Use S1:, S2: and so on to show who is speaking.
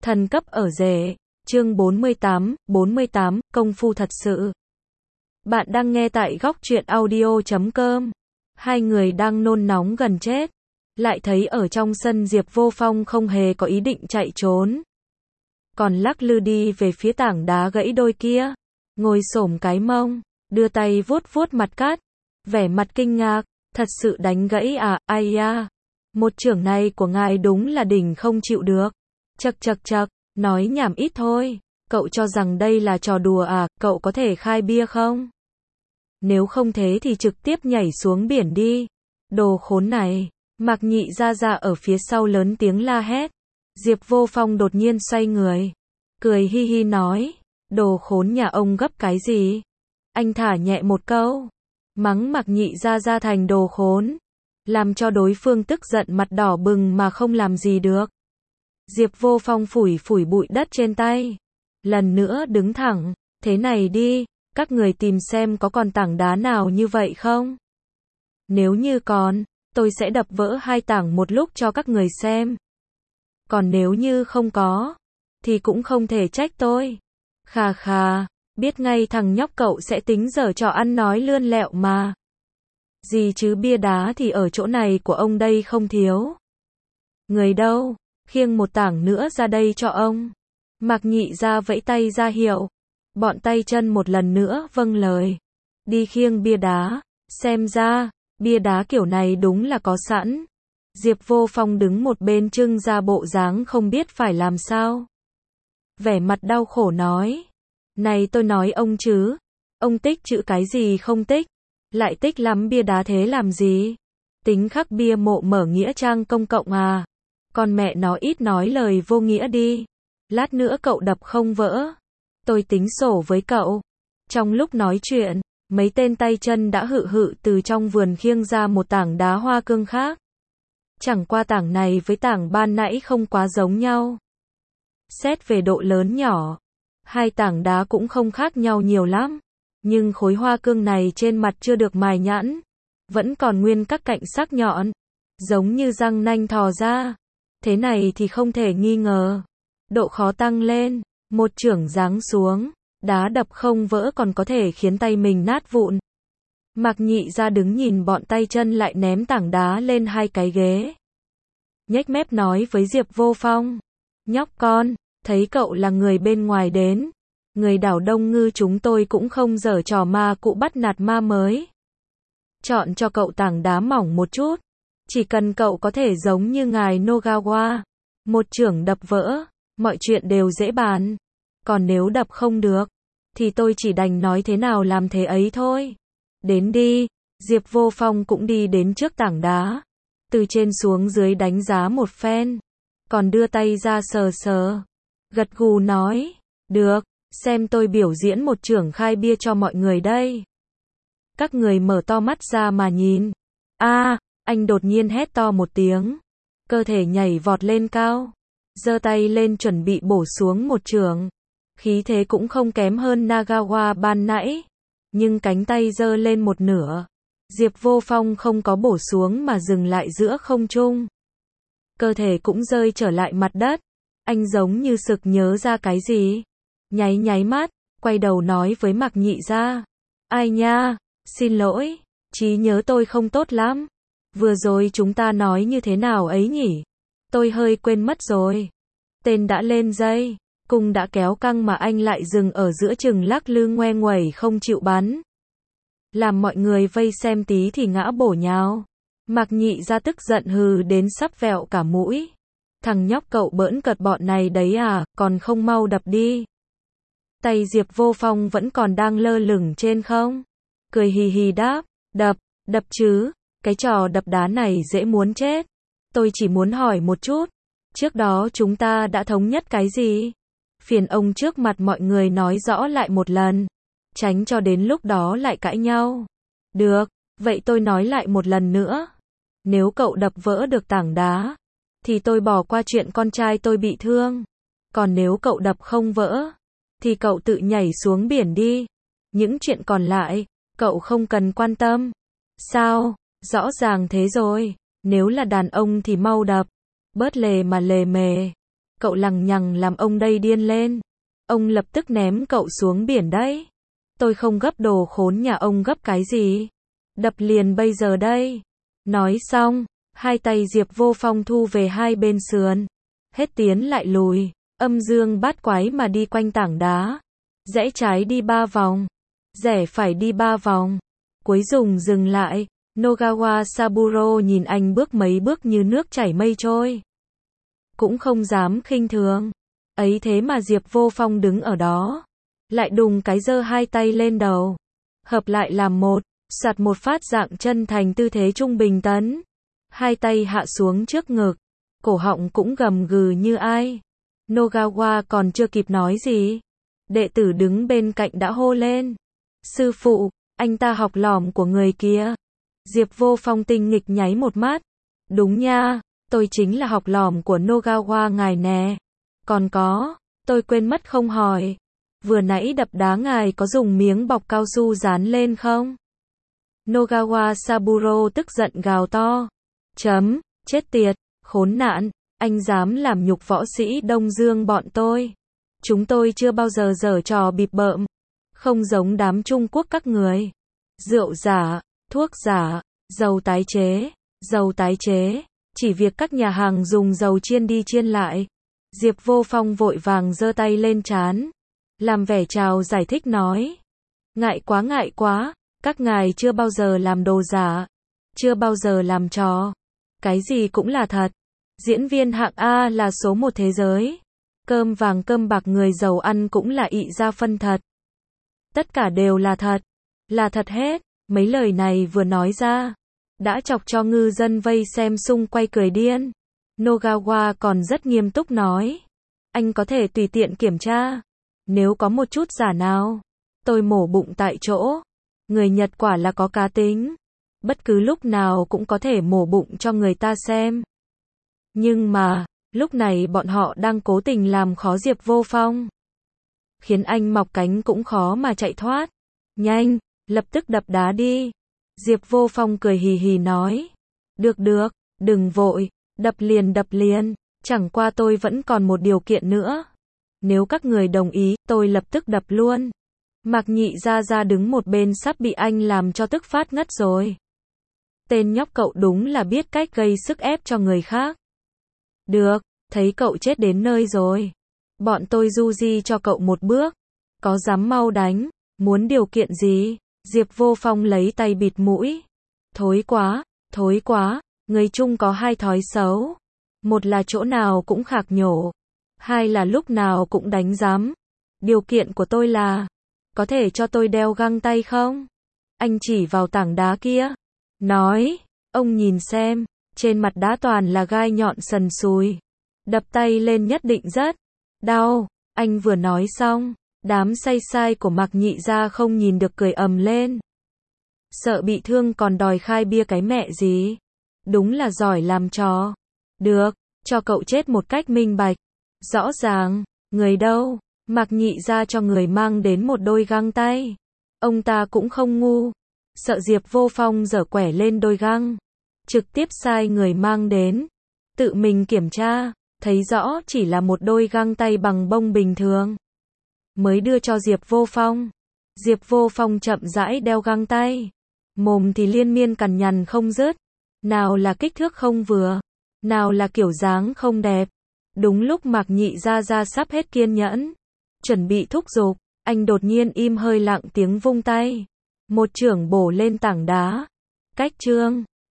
S1: Thần cấp ở rể. Chương 48, công phu thật sự. Bạn đang nghe tại góc truyện audio.com. Hai người đang nôn nóng gần chết. Lại thấy ở trong sân Diệp Vô Phong không hề có ý định chạy trốn. Còn lắc lư đi về phía tảng đá gãy đôi kia. Ngồi xổm cái mông. Đưa tay vuốt vuốt mặt cát. Vẻ mặt kinh ngạc. Thật sự đánh gãy à, ai da. Một chưởng này của ngài đúng là đỉnh không chịu được. Chậc chậc chậc, nói nhảm ít thôi. Cậu cho rằng đây là trò đùa à, cậu có thể khai bia không? Nếu không thế thì trực tiếp nhảy xuống biển đi. Đồ khốn này. Mạc Nhị ra ở phía sau lớn tiếng la hét. Diệp Vô Phong đột nhiên xoay người. Cười hi hi nói. Đồ khốn nhà ông gấp cái gì? Anh thả nhẹ một câu. Mắng Mạc Nhị ra thành đồ khốn. Làm cho đối phương tức giận mặt đỏ bừng mà không làm gì được. Diệp Vô Phong phủi bụi đất trên tay. Lần nữa đứng thẳng. Thế này đi, các người tìm xem có còn tảng đá nào như vậy không? Nếu như còn, tôi sẽ đập vỡ hai tảng một lúc cho các người xem. Còn nếu như không có, thì cũng không thể trách tôi. Khà khà, biết ngay thằng nhóc cậu sẽ tính giở trò ăn nói lươn lẹo mà. Gì chứ bia đá thì ở chỗ này của ông đây không thiếu. Người đâu, khiêng một tảng nữa ra đây cho ông. Mạc Nhị ra vẫy tay ra hiệu. Bọn tay chân một lần nữa vâng lời. Đi khiêng bia đá. Xem ra, bia đá kiểu này đúng là có sẵn. Diệp Vô Phong đứng một bên trưng ra bộ dáng không biết phải làm sao. Vẻ mặt đau khổ nói. Này tôi nói ông chứ. Ông tích chữ cái gì không tích. Lại tích lắm bia đá thế làm gì? Tính khắc bia mộ mở nghĩa trang công cộng à? Con mẹ nó ít nói lời vô nghĩa đi. Lát nữa cậu đập không vỡ. Tôi tính sổ với cậu. Trong lúc nói chuyện, mấy tên tay chân đã hự từ trong vườn khiêng ra một tảng đá hoa cương khác. Chẳng qua tảng này với tảng ban nãy không quá giống nhau. Xét về độ lớn nhỏ, hai tảng đá cũng không khác nhau nhiều lắm. Nhưng khối hoa cương này trên mặt chưa được mài nhẵn. Vẫn còn nguyên các cạnh sắc nhọn. Giống như răng nanh thò ra. Thế này thì không thể nghi ngờ. Độ khó tăng lên. Một chưởng giáng xuống. Đá đập không vỡ còn có thể khiến tay mình nát vụn. Mạc Nhị ra đứng nhìn bọn tay chân lại ném tảng đá lên hai cái ghế. Nhếch mép nói với Diệp Vô Phong. Nhóc con, thấy cậu là người bên ngoài đến. Người đảo Đông Ngư chúng tôi cũng không giở trò ma cụ bắt nạt ma mới. Chọn cho cậu tảng đá mỏng một chút. Chỉ cần cậu có thể giống như ngài Nogawa. Một chưởng đập vỡ. Mọi chuyện đều dễ bàn. Còn nếu đập không được. Thì tôi chỉ đành nói thế nào làm thế ấy thôi. Đến đi. Diệp Vô Phong cũng đi đến trước tảng đá. Từ trên xuống dưới đánh giá một phen. Còn đưa tay ra sờ. Gật gù nói. Được. Xem tôi biểu diễn một chưởng khai bia cho mọi người đây. Các người mở to mắt ra mà nhìn. Anh đột nhiên hét to một tiếng. Cơ thể nhảy vọt lên cao. Giơ tay lên chuẩn bị bổ xuống một chưởng. Khí thế cũng không kém hơn Nagawa ban nãy. Nhưng cánh tay giơ lên một nửa. Diệp Vô Phong không có bổ xuống mà dừng lại giữa không trung. Cơ thể cũng rơi trở lại mặt đất. Anh giống như sực nhớ ra cái gì. Nháy mắt, quay đầu nói với Mạc Nhị ra. Ai nha, xin lỗi, trí nhớ tôi không tốt lắm. Vừa rồi chúng ta nói như thế nào ấy nhỉ? Tôi hơi quên mất rồi. Tên đã lên dây, cung đã kéo căng mà anh lại dừng ở giữa chừng lắc lư ngoe nguẩy không chịu bắn. Làm mọi người vây xem tí thì ngã bổ nhào. Mạc Nhị ra tức giận hừ đến sắp vẹo cả mũi. Thằng nhóc cậu bỡn cợt bọn này đấy à, còn không mau đập đi. Tay Diệp Vô Phong vẫn còn đang lơ lửng trên không. Cười hì hì đáp, đập chứ, cái trò đập đá này dễ muốn chết. Tôi chỉ muốn hỏi một chút, trước đó chúng ta đã thống nhất cái gì? Phiền ông trước mặt mọi người nói rõ lại một lần, tránh cho đến lúc đó lại cãi nhau. Được, vậy tôi nói lại một lần nữa. Nếu cậu đập vỡ được tảng đá, thì tôi bỏ qua chuyện con trai tôi bị thương. Còn nếu cậu đập không vỡ, thì cậu tự nhảy xuống biển đi. Những chuyện còn lại, cậu không cần quan tâm. Sao? Rõ ràng thế rồi. Nếu là đàn ông thì mau đập. Bớt lề mà lề mề. cậu lằng nhằng làm ông đây điên lên. Ông lập tức ném cậu xuống biển đấy. Tôi không gấp đồ khốn nhà ông gấp cái gì. Đập liền bây giờ đây. Nói xong, hai tay Diệp Vô Phong thu về hai bên sườn. Hết tiến lại lùi, âm dương bát quái mà đi quanh tảng đá. Rẽ trái đi 3 vòng, rẽ phải đi 3 vòng. Cuối cùng dừng lại, Nogawa Saburo nhìn anh bước mấy bước như nước chảy mây trôi. Cũng không dám khinh thường. Ấy thế mà Diệp Vô Phong đứng ở đó. Lại đùng cái giơ hai tay lên đầu. Hợp lại làm một, soạt một phát dạng chân thành tư thế trung bình tấn. Hai tay hạ xuống trước ngực. Cổ họng cũng gầm gừ như ai. Nogawa còn chưa kịp nói gì. Đệ tử đứng bên cạnh đã hô lên. Sư phụ, anh ta học lỏm của người kia. Diệp Vô Phong tinh nghịch nháy một mắt. Đúng nha, tôi chính là học lỏm của Nogawa ngài nè. Còn có, tôi quên mất không hỏi. Vừa nãy đập đá ngài có dùng miếng bọc cao su dán lên không? Nogawa Saburo tức giận gào to. Chết tiệt, khốn nạn, anh dám làm nhục võ sĩ Đông Dương bọn tôi. Chúng tôi chưa bao giờ giở trò bịp bợm. Không giống đám Trung Quốc các người. Rượu giả, thuốc giả, dầu tái chế. Chỉ việc các nhà hàng dùng dầu chiên đi chiên lại. Diệp Vô Phong vội vàng giơ tay lên trán. Làm vẻ chào giải thích nói. Ngại quá, các ngài chưa bao giờ làm đồ giả. Chưa bao giờ làm trò. Cái gì cũng là thật. Diễn viên hạng A là số 1 thế giới. Cơm vàng cơm bạc người giàu ăn cũng là ị ra phân thật. Tất cả đều là thật hết. Mấy lời này vừa nói ra, đã chọc cho ngư dân vây xem xung quay cười điên. Nogawa còn rất nghiêm túc nói. Anh có thể tùy tiện kiểm tra. Nếu có một chút giả nào, tôi mổ bụng tại chỗ. Người Nhật quả là có cá tính. Bất cứ lúc nào cũng có thể mổ bụng cho người ta xem. Nhưng mà, lúc này bọn họ đang cố tình làm khó Diệp Vô Phong. Khiến anh mọc cánh cũng khó mà chạy thoát. Nhanh, lập tức đập đá đi. Diệp Vô Phong cười hì hì nói. Được, đừng vội, đập liền. Chẳng qua tôi vẫn còn một điều kiện nữa. Nếu các người đồng ý, tôi lập tức đập luôn. Mạc Nhị ra đứng một bên sắp bị anh làm cho tức phát ngất rồi. Tên nhóc cậu đúng là biết cách gây sức ép cho người khác. Được, thấy cậu chết đến nơi rồi. Bọn tôi du di cho cậu một bước. Có dám mau đánh, muốn điều kiện gì? Diệp Vô Phong lấy tay bịt mũi. Thối quá, người Trung có hai thói xấu. Một là chỗ nào cũng khạc nhổ. Hai là lúc nào cũng đánh giám. Điều kiện của tôi là, có thể cho tôi đeo găng tay không? Anh chỉ vào tảng đá kia. Nói, ông nhìn xem, trên mặt đá toàn là gai nhọn sần sùi. Đập tay lên nhất định rất đau. Anh vừa nói xong, đám say sai của Mạc Nhị ra không nhìn được cười ầm lên. Sợ bị thương còn đòi khai bia cái mẹ gì. Đúng là giỏi làm trò. Được, cho cậu chết một cách minh bạch. Rõ ràng, người đâu? Mạc Nhị ra cho người mang đến một đôi găng tay. Ông ta cũng không ngu. Sợ Diệp Vô Phong giở quẻ lên đôi găng. Trực tiếp sai người mang đến. Tự mình kiểm tra, thấy rõ chỉ là một đôi găng tay bằng bông bình thường. Mới đưa cho Diệp Vô Phong. Diệp Vô Phong chậm rãi đeo găng tay. Mồm thì liên miên cằn nhằn không dứt. Nào là kích thước không vừa. Nào là kiểu dáng không đẹp. Đúng lúc Mạc Nhị ra sắp hết kiên nhẫn. Chuẩn bị thúc giục. Anh đột nhiên im hơi lặng tiếng vung tay. Một chưởng bổ lên tảng đá. Cách chương